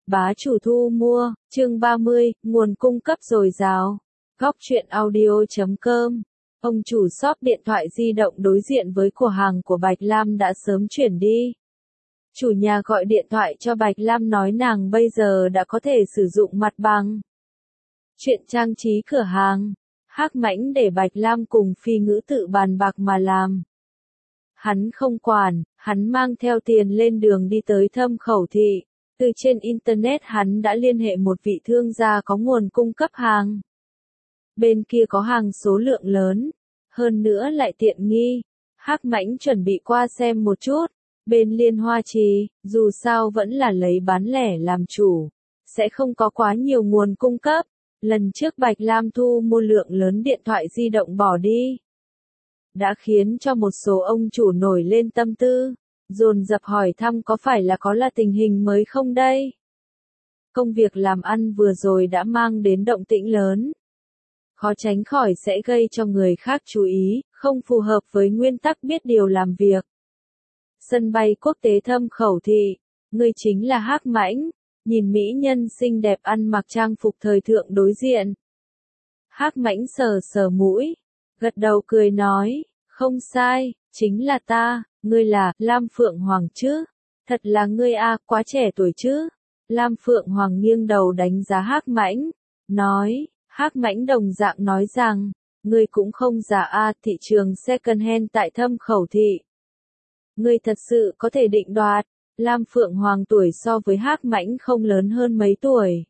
Bá chủ thu mua, chương 30, nguồn cung cấp dồi dào. Góc truyện audio.com. Ông chủ shop điện thoại di động đối diện với cửa hàng của Bạch Lam đã sớm chuyển đi. Chủ nhà gọi điện thoại cho Bạch Lam nói nàng bây giờ đã có thể sử dụng mặt bằng. Chuyện trang trí cửa hàng, Hắc Mãnh để Bạch Lam cùng Phi Ngữ tự bàn bạc mà làm. Hắn không quản, hắn mang theo tiền lên đường đi tới Thâm Khẩu thị. Từ trên Internet hắn đã liên hệ một vị thương gia có nguồn cung cấp hàng. Bên kia có hàng số lượng lớn, hơn nữa lại tiện nghi. Hắc Mãnh chuẩn bị qua xem một chút. Bên Liên Hoa Trì, dù sao vẫn là lấy bán lẻ làm chủ, sẽ không có quá nhiều nguồn cung cấp. Lần trước Bạch Lam thu mua lượng lớn điện thoại di động bỏ đi, đã khiến cho một số ông chủ nổi lên tâm tư, dồn dập hỏi thăm có phải là tình hình mới không đây. Công việc làm ăn vừa rồi đã mang đến động tĩnh lớn, khó tránh khỏi sẽ gây cho người khác chú ý, không phù hợp với nguyên tắc biết điều làm việc. Sân bay quốc tế Thâm Khẩu thị, người chính là Hắc Mãnh, nhìn mỹ nhân xinh đẹp ăn mặc trang phục thời thượng đối diện. Hắc Mãnh sờ sờ mũi, gật đầu cười nói, không sai, chính là ta, ngươi là Lam Phượng Hoàng chứ? Thật là ngươi a, quá trẻ tuổi chứ? Lam Phượng Hoàng nghiêng đầu đánh giá Hắc Mãnh, nói, Hắc Mãnh đồng dạng nói rằng, ngươi cũng không già a, thị trường second hand tại Thâm Khẩu thị. Ngươi thật sự có thể định đoạt. Lam Phượng Hoàng tuổi so với Hắc Mãnh không lớn hơn mấy tuổi.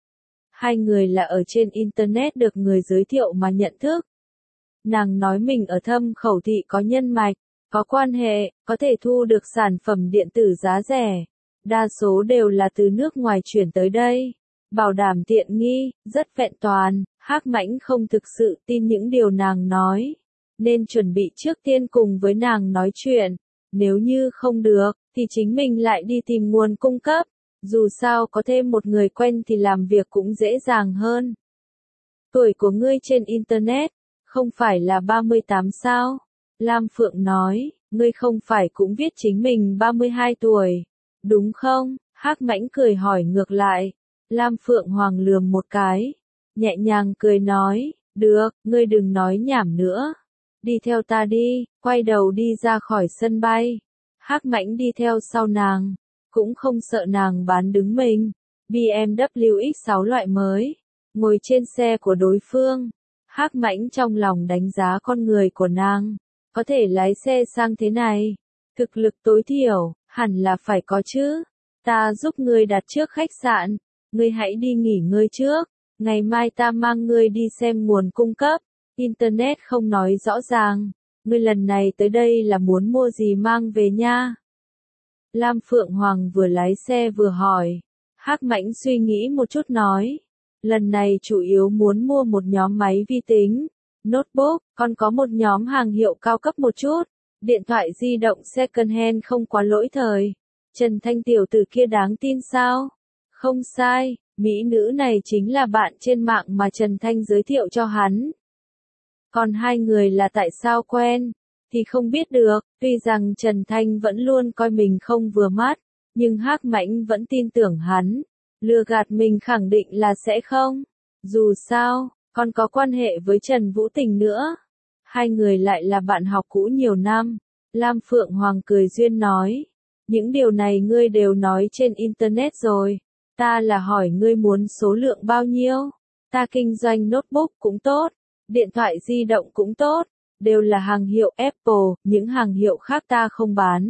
Hai người là ở trên Internet được người giới thiệu mà nhận thức. Nàng nói mình ở Thâm Khẩu thị có nhân mạch, có quan hệ, có thể thu được sản phẩm điện tử giá rẻ. Đa số đều là từ nước ngoài chuyển tới đây. Bảo đảm tiện nghi, rất vẹn toàn. Hắc Mãnh không thực sự tin những điều nàng nói, nên chuẩn bị trước tiên cùng với nàng nói chuyện. Nếu như không được, thì chính mình lại đi tìm nguồn cung cấp. Dù sao có thêm một người quen thì làm việc cũng dễ dàng hơn. Tuổi của ngươi trên Internet, không phải là 38 sao? Lam Phượng nói, ngươi không phải cũng viết chính mình 32 tuổi, đúng không? Hắc Mãnh cười hỏi ngược lại. Lam Phượng Hoàng lườm một cái, nhẹ nhàng cười nói, được, ngươi đừng nói nhảm nữa. Đi theo ta đi, quay đầu đi ra khỏi sân bay. Hắc Mãnh đi theo sau nàng, cũng không sợ nàng bán đứng mình. BMW X6 loại mới, ngồi trên xe của đối phương. Hắc Mãnh trong lòng đánh giá con người của nàng, có thể lái xe sang thế này, thực lực tối thiểu, hẳn là phải có chứ. Ta giúp ngươi đặt trước khách sạn, ngươi hãy đi nghỉ ngơi trước, ngày mai ta mang ngươi đi xem nguồn cung cấp. Internet không nói rõ ràng, ngươi lần này tới đây là muốn mua gì mang về nha? Lam Phượng Hoàng vừa lái xe vừa hỏi. Hắc Mãnh suy nghĩ một chút nói, lần này chủ yếu muốn mua một nhóm máy vi tính, notebook, còn có một nhóm hàng hiệu cao cấp một chút. Điện thoại di động second hand không quá lỗi thời. Trần Thanh tiểu tử kia đáng tin sao? Không sai, mỹ nữ này chính là bạn trên mạng mà Trần Thanh giới thiệu cho hắn. Còn hai người là tại sao quen, thì không biết được. Tuy rằng Trần Thanh vẫn luôn coi mình không vừa mắt, nhưng Hắc Mãnh vẫn tin tưởng hắn. Lừa gạt mình khẳng định là sẽ không. Dù sao, còn có quan hệ với Trần Vũ Tình nữa. Hai người lại là bạn học cũ nhiều năm. Lam Phượng Hoàng cười duyên nói, những điều này ngươi đều nói trên Internet rồi. Ta là hỏi ngươi muốn số lượng bao nhiêu. Ta kinh doanh notebook cũng tốt, điện thoại di động cũng tốt, đều là hàng hiệu Apple, những hàng hiệu khác ta không bán.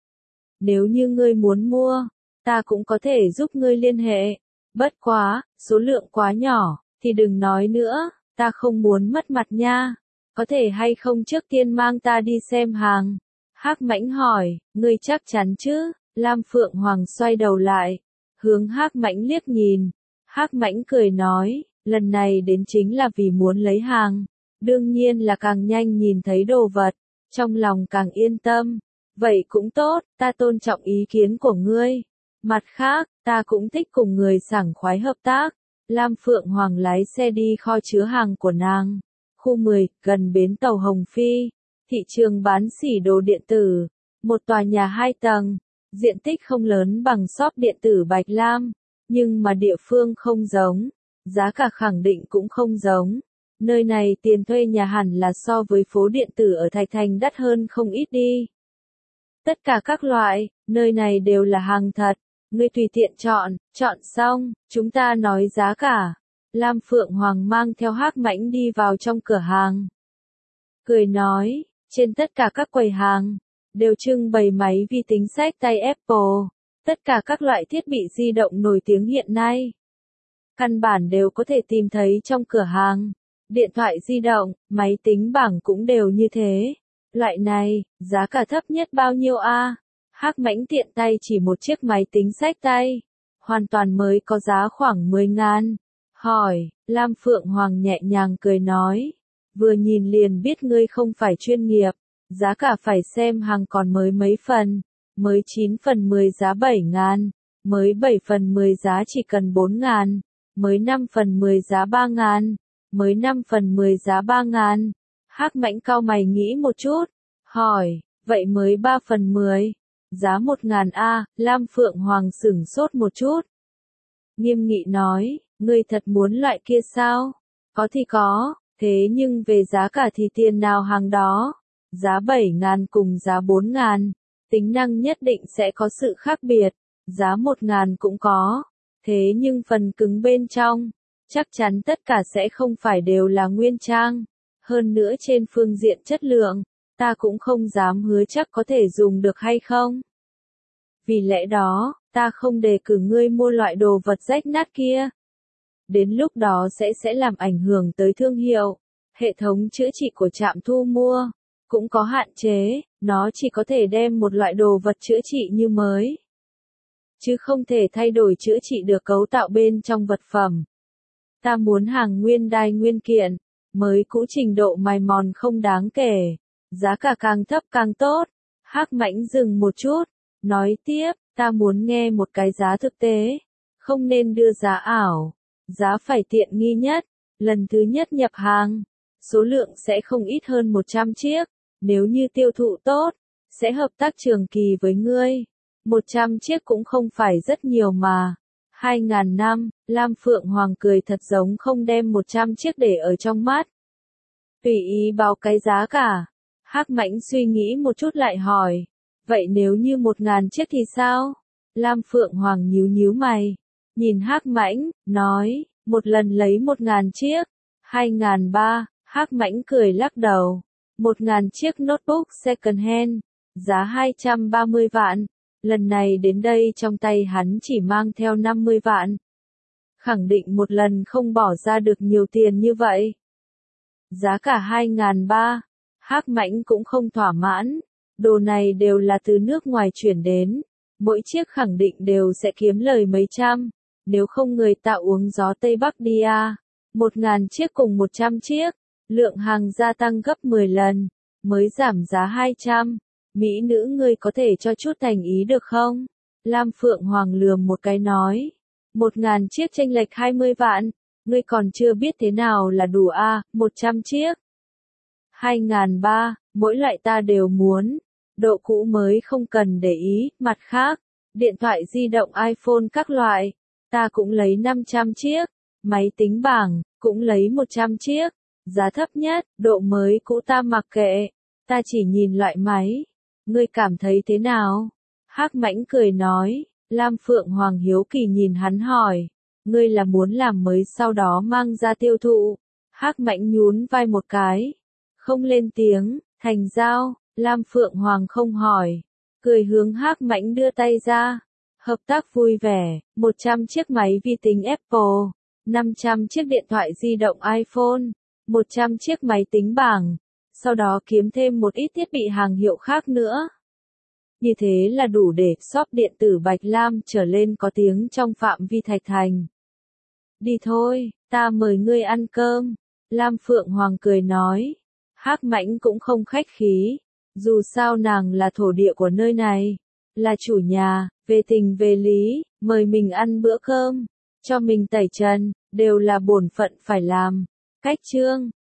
Nếu như ngươi muốn mua, ta cũng có thể giúp ngươi liên hệ. Bất quá, số lượng quá nhỏ, thì đừng nói nữa, ta không muốn mất mặt nha. Có thể hay không trước tiên mang ta đi xem hàng? Hắc Mãnh hỏi, ngươi chắc chắn chứ? Lam Phượng Hoàng xoay đầu lại, hướng Hắc Mãnh liếc nhìn. Hắc Mãnh cười nói, lần này đến chính là vì muốn lấy hàng. Đương nhiên là càng nhanh nhìn thấy đồ vật, trong lòng càng yên tâm. Vậy cũng tốt, ta tôn trọng ý kiến của ngươi. Mặt khác, ta cũng thích cùng người sảng khoái hợp tác. Lam Phượng Hoàng lái xe đi kho chứa hàng của nàng. Khu 10, gần bến tàu Hồng Phi. Thị trường bán sỉ đồ điện tử. Một tòa nhà 2 tầng. Diện tích không lớn bằng shop điện tử Bạch Lam, Nhưng mà địa phương không giống, giá cả khẳng định cũng không giống. Nơi này tiền thuê nhà hẳn là so với phố điện tử ở Thạch Thành đắt hơn không ít đi. Tất cả các loại, nơi này đều là hàng thật. Ngươi tùy tiện chọn xong, chúng ta nói giá cả. Lam Phượng Hoàng mang theo Hắc Mãnh đi vào trong cửa hàng. Cười nói, trên tất cả các quầy hàng, đều trưng bày máy vi tính xách tay Apple. Tất cả các loại thiết bị di động nổi tiếng hiện nay. Căn bản đều có thể tìm thấy trong cửa hàng. Điện thoại di động, máy tính bảng cũng đều như thế. Loại này, giá cả thấp nhất bao nhiêu a? Hắc Mãnh tiện tay chỉ một chiếc máy tính xách tay. Hoàn toàn mới có giá khoảng 10.000. Hỏi, Lam Phượng Hoàng nhẹ nhàng cười nói. Vừa nhìn liền biết ngươi không phải chuyên nghiệp. Giá cả phải xem hàng còn mới mấy phần. Mới 9 phần 10 giá 7.000. Mới 7 phần 10 giá chỉ cần 4.000. Mới 5 phần 10 giá 3.000. Mới 5 phần 10 giá 3.000. Hắc Mãnh cau mày nghĩ một chút. Hỏi, vậy mới 3 phần 10. Giá 1.000 a? Lam Phượng Hoàng sửng sốt một chút. Nghiêm nghị nói, ngươi thật muốn loại kia sao? Có thì có, thế nhưng về giá cả thì tiền nào hàng đó. Giá 7.000 cùng giá 4.000, tính năng nhất định sẽ có sự khác biệt. Giá 1.000 cũng có, thế nhưng phần cứng bên trong, chắc chắn tất cả sẽ không phải đều là nguyên trang. Hơn nữa trên phương diện chất lượng, ta cũng không dám hứa chắc có thể dùng được hay không. Vì lẽ đó, ta không đề cử ngươi mua loại đồ vật rách nát kia. Đến lúc đó sẽ làm ảnh hưởng tới thương hiệu. Hệ thống chữa trị của trạm thu mua cũng có hạn chế, nó chỉ có thể đem một loại đồ vật chữa trị như mới, chứ không thể thay đổi chữa trị được cấu tạo bên trong vật phẩm. Ta muốn hàng nguyên đai nguyên kiện, mới cũ trình độ mài mòn không đáng kể, giá cả càng thấp càng tốt. Hắc Mãnh dừng một chút, nói tiếp, ta muốn nghe một cái giá thực tế, không nên đưa giá ảo, giá phải tiện nghi nhất, lần thứ nhất nhập hàng, số lượng sẽ không ít hơn 100 chiếc, nếu như tiêu thụ tốt, sẽ hợp tác trường kỳ với ngươi. 100 chiếc cũng không phải rất nhiều mà. 2.000 năm, Lam Phượng Hoàng cười thật giống không đem 100 chiếc để ở trong mắt. Tùy ý báo cái giá cả. Hắc Mãnh suy nghĩ một chút lại hỏi. Vậy nếu như 1.000 chiếc thì sao? Lam Phượng Hoàng nhíu nhíu mày. Nhìn Hắc Mãnh, nói, một lần lấy 1.000 chiếc. 2.300, Hắc Mãnh cười lắc đầu. 1.000 chiếc notebook second hand, giá 230 vạn. Lần này đến đây trong tay hắn chỉ mang theo 50 vạn. Khẳng định một lần không bỏ ra được nhiều tiền như vậy. Giá cả 2.300, Hắc Mãnh cũng không thỏa mãn. Đồ này đều là từ nước ngoài chuyển đến. Mỗi chiếc khẳng định đều sẽ kiếm lời mấy trăm. Nếu không người ta uống gió Tây Bắc đi à. 1.000 chiếc cùng 100 chiếc. Lượng hàng gia tăng gấp 10 lần. Mới giảm giá 200. Mỹ nữ ngươi có thể cho chút thành ý được không? Lam Phượng Hoàng lườm một cái nói. 1.000 chiếc chênh lệch 20 vạn. Ngươi còn chưa biết thế nào là đủ à, 100 chiếc. 2.300, mỗi loại ta đều muốn. Độ cũ mới không cần để ý, mặt khác. Điện thoại di động iPhone các loại. Ta cũng lấy 500 chiếc. Máy tính bảng, cũng lấy 100 chiếc. Giá thấp nhất, độ mới cũ ta mặc kệ. Ta chỉ nhìn loại máy. Ngươi cảm thấy thế nào? Hắc Mãnh cười nói. Lam Phượng Hoàng hiếu kỳ nhìn hắn hỏi. Ngươi là muốn làm mới sau đó mang ra tiêu thụ? Hắc Mãnh nhún vai một cái. Không lên tiếng, thành giao. Lam Phượng Hoàng không hỏi. Cười hướng Hắc Mãnh đưa tay ra. Hợp tác vui vẻ. 100 chiếc máy vi tính Apple. 500 chiếc điện thoại di động iPhone. 100 chiếc máy tính bảng. Sau đó kiếm thêm một ít thiết bị hàng hiệu khác nữa. Như thế là đủ để shop điện tử Bạch Lam trở lên có tiếng trong phạm vi Thạch Thành. Đi thôi, ta mời ngươi ăn cơm. Lam Phượng Hoàng cười nói. Hắc Mãnh cũng không khách khí. Dù sao nàng là thổ địa của nơi này. Là chủ nhà, về tình về lý, mời mình ăn bữa cơm. Cho mình tẩy trần, đều là bổn phận phải làm. Cách chương.